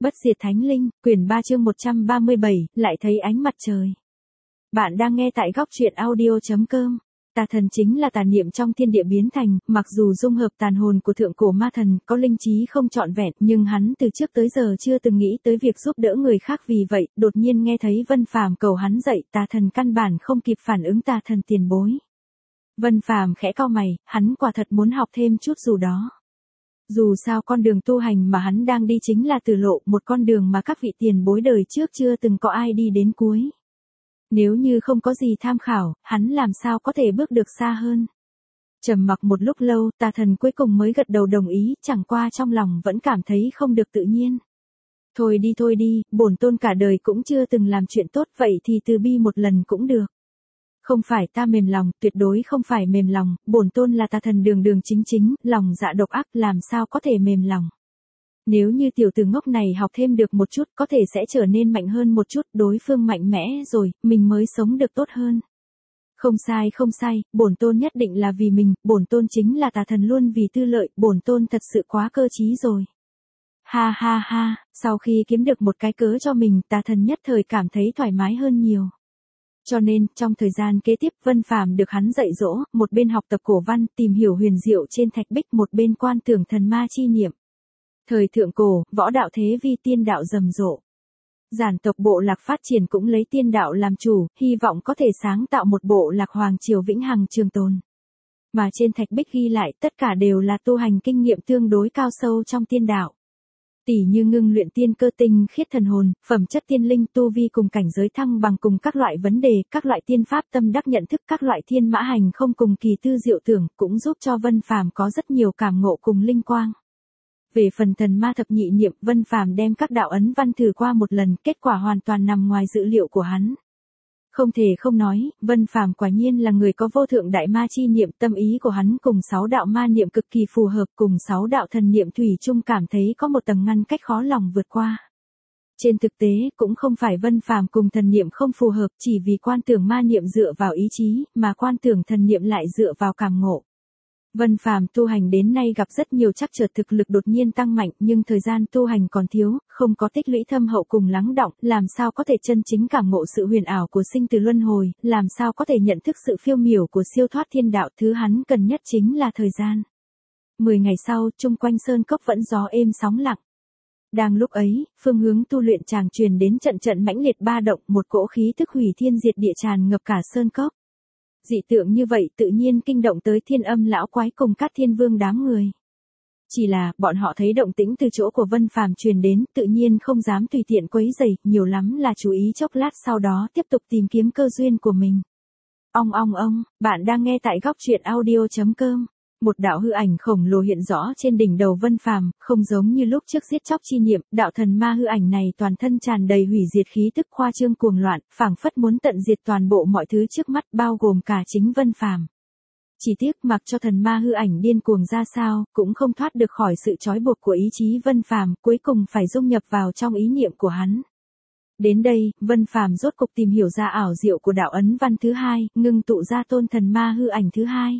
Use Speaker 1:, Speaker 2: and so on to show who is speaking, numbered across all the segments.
Speaker 1: Bất diệt thánh linh, quyển 3 chương 137, lại thấy ánh mặt trời. Bạn đang nghe tại góc truyện audio.com. Tà thần chính là tà niệm trong thiên địa biến thành, mặc dù dung hợp tàn hồn của thượng cổ ma thần, có linh trí không trọn vẹn, nhưng hắn từ trước tới giờ chưa từng nghĩ tới việc giúp đỡ người khác, vì vậy, đột nhiên nghe thấy Vân Phàm cầu hắn dạy, tà thần căn bản không kịp phản ứng tà thần tiền bối. Vân Phàm khẽ cau mày, hắn quả thật muốn học thêm chút dù đó. Dù sao con đường tu hành mà hắn đang đi chính là tử lộ, một con đường mà các vị tiền bối đời trước chưa từng có ai đi đến cuối. Nếu như không có gì tham khảo, hắn làm sao có thể bước được xa hơn. Trầm mặc một lúc lâu, tà thần cuối cùng mới gật đầu đồng ý, chẳng qua trong lòng vẫn cảm thấy không được tự nhiên. Thôi đi, bổn tôn cả đời cũng chưa từng làm chuyện tốt, vậy thì từ bi một lần cũng được. Không phải ta mềm lòng, tuyệt đối không phải mềm lòng, bổn tôn là tà thần đường đường chính, lòng dạ độc ác, làm sao có thể mềm lòng. Nếu như tiểu tử ngốc này học thêm được một chút, có thể sẽ trở nên mạnh hơn một chút, đối phương mạnh mẽ rồi, mình mới sống được tốt hơn. Không sai, bổn tôn nhất định là vì mình, bổn tôn chính là tà thần luôn vì tư lợi, bổn tôn thật sự quá cơ trí rồi. Ha, sau khi kiếm được một cái cớ cho mình, tà thần nhất thời cảm thấy thoải mái hơn nhiều. Cho nên, trong thời gian kế tiếp, Vân Phàm được hắn dạy dỗ, một bên học tập cổ văn, tìm hiểu huyền diệu trên thạch bích, một bên quan tưởng thần ma chi niệm. Thời thượng cổ, võ đạo thế vi tiên đạo rầm rộ. Giản tộc bộ lạc phát triển cũng lấy tiên đạo làm chủ, hy vọng có thể sáng tạo một bộ lạc hoàng triều vĩnh hằng trường tồn. Mà trên thạch bích ghi lại tất cả đều là tu hành kinh nghiệm tương đối cao sâu trong tiên đạo. Tỷ như ngưng luyện tiên cơ, tinh khiết thần hồn, phẩm chất tiên linh, tu vi cùng cảnh giới thăng bằng cùng các loại vấn đề, các loại tiên pháp tâm đắc nhận thức, các loại thiên mã hành không cùng kỳ tư diệu tưởng, cũng giúp cho Vân Phàm có rất nhiều cảm ngộ cùng linh quang. Về phần thần ma thập nhị niệm, Vân Phàm đem các đạo ấn văn thử qua một lần, kết quả hoàn toàn nằm ngoài dự liệu của hắn. Không thể không nói, Vân Phàm quả nhiên là người có vô thượng đại ma chi niệm, tâm ý của hắn cùng 6 đạo ma niệm cực kỳ phù hợp, cùng 6 đạo thần niệm thủy chung cảm thấy có một tầng ngăn cách khó lòng vượt qua. Trên thực tế, cũng không phải Vân Phàm cùng thần niệm không phù hợp, chỉ vì quan tưởng ma niệm dựa vào ý chí, mà quan tưởng thần niệm lại dựa vào cảm ngộ. Vân Phàm tu hành đến nay gặp rất nhiều trắc trở, thực lực đột nhiên tăng mạnh, nhưng thời gian tu hành còn thiếu, không có tích lũy thâm hậu cùng lắng đọng, làm sao có thể chân chính cảm ngộ sự huyền ảo của sinh tử luân hồi, làm sao có thể nhận thức sự phiêu miểu của siêu thoát thiên đạo, thứ hắn cần nhất chính là thời gian. 10 ngày sau, chung quanh sơn cốc vẫn gió êm sóng lặng. Đang lúc ấy, phương hướng tu luyện chàng truyền đến trận mãnh liệt ba động, một cỗ khí tức hủy thiên diệt địa tràn ngập cả sơn cốc. Dị tượng như vậy tự nhiên kinh động tới Thiên Âm lão quái cùng các thiên vương đám người. Chỉ là, bọn họ thấy động tĩnh từ chỗ của Vân Phàm truyền đến, tự nhiên không dám tùy tiện quấy rầy, nhiều lắm là chú ý chốc lát, sau đó tiếp tục tìm kiếm cơ duyên của mình. Ong, bạn đang nghe tại góc truyện audio.com. Một đạo hư ảnh khổng lồ hiện rõ trên đỉnh đầu Vân Phàm, không giống như lúc trước giết chóc chi niệm, đạo thần ma hư ảnh này toàn thân tràn đầy hủy diệt khí tức, khoa trương cuồng loạn, phảng phất muốn tận diệt toàn bộ mọi thứ trước mắt, bao gồm cả chính Vân Phàm. Chỉ tiếc mặc cho thần ma hư ảnh điên cuồng ra sao, cũng không thoát được khỏi sự trói buộc của ý chí Vân Phàm, cuối cùng phải dung nhập vào trong ý niệm của hắn. Đến đây, Vân Phàm rốt cục tìm hiểu ra ảo diệu của đạo ấn văn thứ hai, ngưng tụ ra tôn thần ma hư ảnh thứ hai.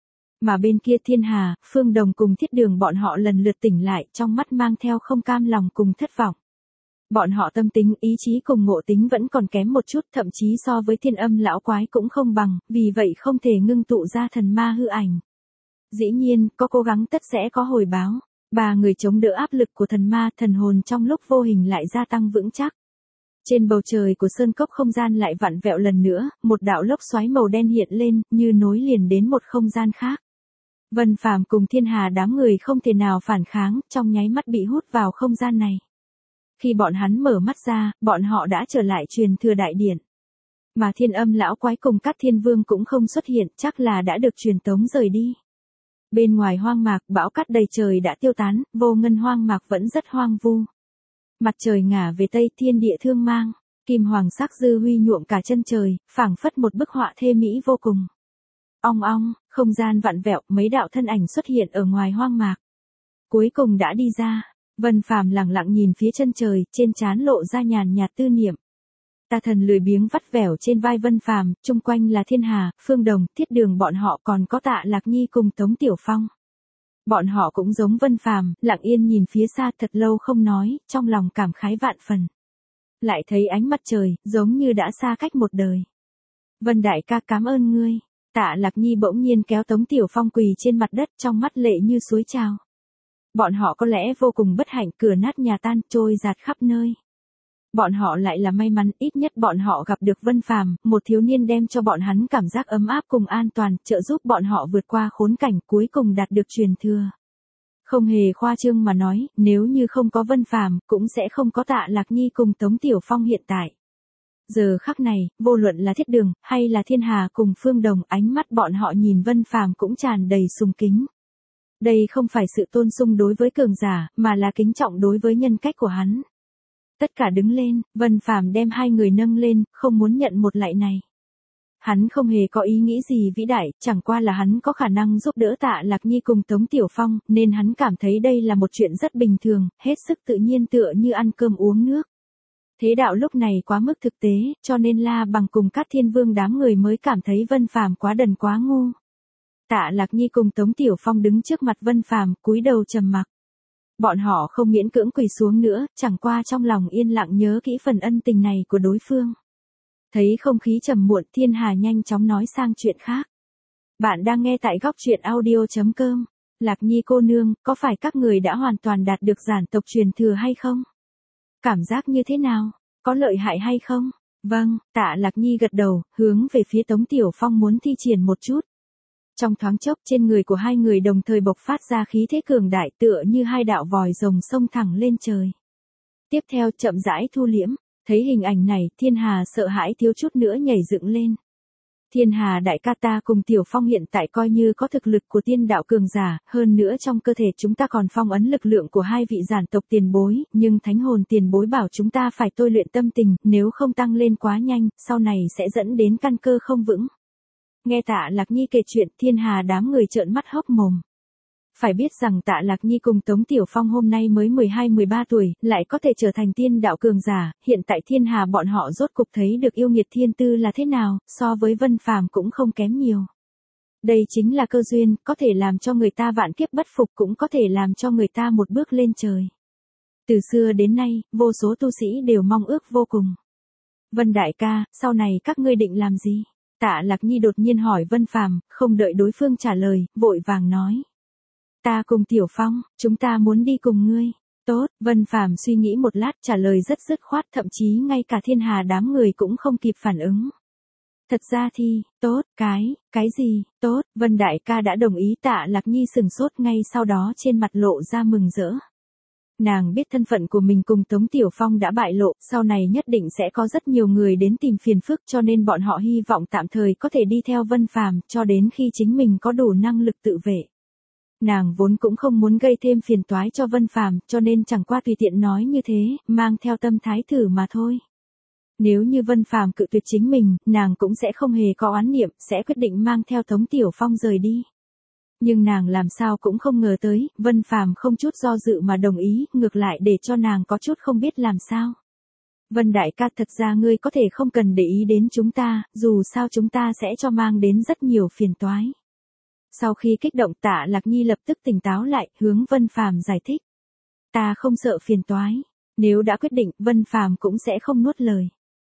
Speaker 1: Mà bên kia Thiên Hà, Phương Đồng cùng Thiết Đường bọn họ lần lượt tỉnh lại, trong mắt mang theo không cam lòng cùng thất vọng. Bọn họ tâm tính, ý chí cùng ngộ tính vẫn còn kém một chút, thậm chí so với Thiên Âm lão quái cũng không bằng, vì vậy không thể ngưng tụ ra thần ma hư ảnh. Dĩ nhiên, có cố gắng tất sẽ có hồi báo. 3 người chống đỡ áp lực của thần ma, thần hồn trong lúc vô hình lại gia tăng vững chắc. Trên bầu trời của sơn cốc không gian lại vặn vẹo lần nữa, một đạo lốc xoáy màu đen hiện lên, như nối liền đến một không gian khác. Vân Phàm cùng Thiên Hà đám người không thể nào phản kháng, trong nháy mắt bị hút vào không gian này. Khi bọn hắn mở mắt ra, bọn họ đã trở lại truyền thừa đại điện. Mà Thiên Âm lão quái cùng các thiên vương cũng không xuất hiện, chắc là đã được truyền tống rời đi. Bên ngoài hoang mạc, bão cát đầy trời đã tiêu tán, vô ngân hoang mạc vẫn rất hoang vu. Mặt trời ngả về tây, thiên địa thương mang, kim hoàng sắc dư huy nhuộm cả chân trời, phảng phất một bức họa thê mỹ vô cùng. Ong, không gian vặn vẹo, mấy đạo thân ảnh xuất hiện ở ngoài hoang mạc. Cuối cùng đã đi ra, Vân Phàm lặng lặng nhìn phía chân trời, trên trán lộ ra nhàn nhạt tư niệm. Tà thần lười biếng vắt vẻo trên vai Vân Phàm, chung quanh là Thiên Hà, Phương Đồng, Thiết Đường bọn họ, còn có Tạ Lạc Nhi cùng Tống Tiểu Phong. Bọn họ cũng giống Vân Phàm, lặng yên nhìn phía xa thật lâu không nói, trong lòng cảm khái vạn phần. Lại thấy ánh mặt trời, giống như đã xa cách một đời. Vân đại ca cảm ơn ngươi. Tạ Lạc Nhi bỗng nhiên kéo Tống Tiểu Phong quỳ trên mặt đất, trong mắt lệ như suối trào. Bọn họ có lẽ vô cùng bất hạnh, cửa nát nhà tan, trôi dạt khắp nơi. Bọn họ lại là may mắn, ít nhất bọn họ gặp được Vân Phàm, một thiếu niên đem cho bọn hắn cảm giác ấm áp cùng an toàn, trợ giúp bọn họ vượt qua khốn cảnh, cuối cùng đạt được truyền thừa. Không hề khoa trương mà nói, nếu như không có Vân Phàm, cũng sẽ không có Tạ Lạc Nhi cùng Tống Tiểu Phong hiện tại. Giờ khắc này, vô luận là Thiết Đường, hay là Thiên Hà cùng Phương Đồng, ánh mắt bọn họ nhìn Vân Phàm cũng tràn đầy sùng kính. Đây không phải sự tôn sùng đối với cường giả, mà là kính trọng đối với nhân cách của hắn. Tất cả đứng lên, Vân Phàm đem hai người nâng lên, không muốn nhận một lạy này. Hắn không hề có ý nghĩ gì vĩ đại, chẳng qua là hắn có khả năng giúp đỡ Tạ Lạc Nhi cùng Tống Tiểu Phong, nên hắn cảm thấy đây là một chuyện rất bình thường, hết sức tự nhiên tựa như ăn cơm uống nước. Thế đạo lúc này quá mức thực tế, cho nên La Bằng cùng các thiên vương đám người mới cảm thấy Vân Phàm quá đần quá ngu. Tạ Lạc Nhi cùng Tống Tiểu Phong đứng trước mặt Vân Phàm, cúi đầu trầm mặc. Bọn họ không miễn cưỡng quỳ xuống nữa, chẳng qua trong lòng yên lặng nhớ kỹ phần ân tình này của đối phương. Thấy không khí trầm muộn, Thiên Hà nhanh chóng nói sang chuyện khác. Bạn đang nghe tại góc truyện audio.com. Lạc Nhi cô nương, có phải các người đã hoàn toàn đạt được giản tộc truyền thừa hay không? Cảm giác như thế nào? Có lợi hại hay không? Vâng, Tạ Lạc Nhi gật đầu, hướng về phía Tống Tiểu Phong muốn thi triển một chút. Trong thoáng chốc, trên người của hai người đồng thời bộc phát ra khí thế cường đại, tựa như hai đạo vòi rồng xông thẳng lên trời. Tiếp theo chậm rãi thu liễm, thấy hình ảnh này, Thiên Hà sợ hãi thiếu chút nữa nhảy dựng lên. Thiên Hà đại ca, ta cùng Tiểu Phong hiện tại coi như có thực lực của tiên đạo cường giả, hơn nữa trong cơ thể chúng ta còn phong ấn lực lượng của hai vị giản tộc tiền bối, nhưng thánh hồn tiền bối bảo chúng ta phải tôi luyện tâm tình, nếu không tăng lên quá nhanh, sau này sẽ dẫn đến căn cơ không vững. Nghe Tạ Lạc Nhi kể chuyện, Thiên Hà đám người trợn mắt hốc mồm. Phải biết rằng Tạ Lạc Nhi cùng Tống Tiểu Phong hôm nay mới 12-13 tuổi, lại có thể trở thành tiên đạo cường giả, hiện tại Thiên Hà bọn họ rốt cục thấy được yêu nghiệt thiên tư là thế nào, so với Vân Phàm cũng không kém nhiều. Đây chính là cơ duyên, có thể làm cho người ta vạn kiếp bất phục, cũng có thể làm cho người ta một bước lên trời. Từ xưa đến nay, vô số tu sĩ đều mong ước vô cùng. Vân đại ca, sau này các ngươi định làm gì? Tạ Lạc Nhi đột nhiên hỏi Vân Phàm, không đợi đối phương trả lời, vội vàng nói. Ta cùng Tiểu Phong, chúng ta muốn đi cùng ngươi. Tốt, Vân Phàm suy nghĩ một lát trả lời rất dứt khoát, thậm chí ngay cả Thiên Hà đám người cũng không kịp phản ứng. Thật ra thì, tốt, cái gì, tốt, Vân đại ca đã đồng ý. Tạ Lạc Nhi sừng sốt, ngay sau đó trên mặt lộ ra mừng rỡ. Nàng biết thân phận của mình cùng Tống Tiểu Phong đã bại lộ, sau này nhất định sẽ có rất nhiều người đến tìm phiền phức, cho nên bọn họ hy vọng tạm thời có thể đi theo Vân Phàm, cho đến khi chính mình có đủ năng lực tự vệ. Nàng vốn cũng không muốn gây thêm phiền toái cho Vân Phàm, cho nên chẳng qua tùy tiện nói như thế, mang theo tâm thái thử mà thôi. Nếu như Vân Phàm cự tuyệt chính mình, nàng cũng sẽ không hề có oán niệm, sẽ quyết định mang theo Tống Tiểu Phong rời đi. Nhưng nàng làm sao cũng không ngờ tới, Vân Phàm không chút do dự mà đồng ý, ngược lại để cho nàng có chút không biết làm sao. Vân đại ca, thật ra ngươi có thể không cần để ý đến chúng ta, dù sao chúng ta sẽ cho mang đến rất nhiều phiền toái. Sau khi kích động, Tạ Lạc Nhi lập tức tỉnh táo lại, hướng Vân Phàm giải thích. Ta không sợ phiền toái. Nếu đã quyết định, Vân Phàm cũng sẽ không nuốt lời.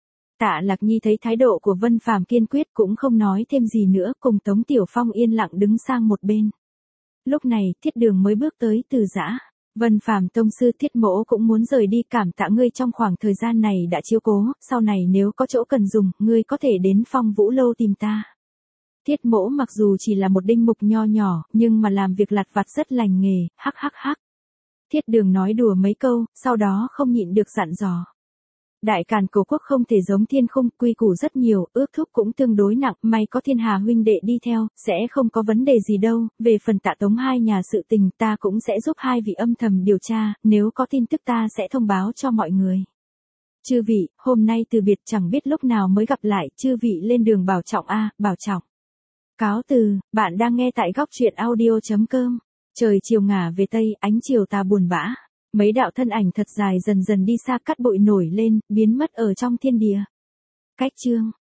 Speaker 1: Tạ Lạc Nhi thấy thái độ của Vân Phàm kiên quyết cũng không nói thêm gì nữa, cùng Tống Tiểu Phong yên lặng đứng sang một bên. Lúc này, Thiết Đường mới bước tới từ giã. Vân Phàm tông sư, Thiết mỗ cũng muốn rời đi, cảm tạ ngươi trong khoảng thời gian này đã chiếu cố, sau này nếu có chỗ cần dùng, ngươi có thể đến Phong Vũ Lâu tìm ta. Thiết mỗ mặc dù chỉ là một đinh mục nho nhỏ, nhưng mà làm việc lặt vặt rất lành nghề, hắc hắc hắc. Thiết Đường nói đùa mấy câu, sau đó không nhịn được dặn dò. Đại Càn Cổ Quốc không thể giống Thiên Khung, quy củ rất nhiều, ước thúc cũng tương đối nặng, may có Thiên Hà huynh đệ đi theo, sẽ không có vấn đề gì đâu. Về phần Tạ Tống hai nhà sự tình, ta cũng sẽ giúp hai vị âm thầm điều tra, nếu có tin tức ta sẽ thông báo cho mọi người. Chư vị, hôm nay từ biệt, chẳng biết lúc nào mới gặp lại, chư vị lên đường bảo trọng a, bảo trọng. Cáo từ, bạn đang nghe tại góc truyện audio.com. Trời chiều ngả về tây, ánh chiều tà buồn bã. Mấy đạo thân ảnh thật dài dần dần đi xa, cát bụi nổi lên, biến mất ở trong thiên địa. Cách chương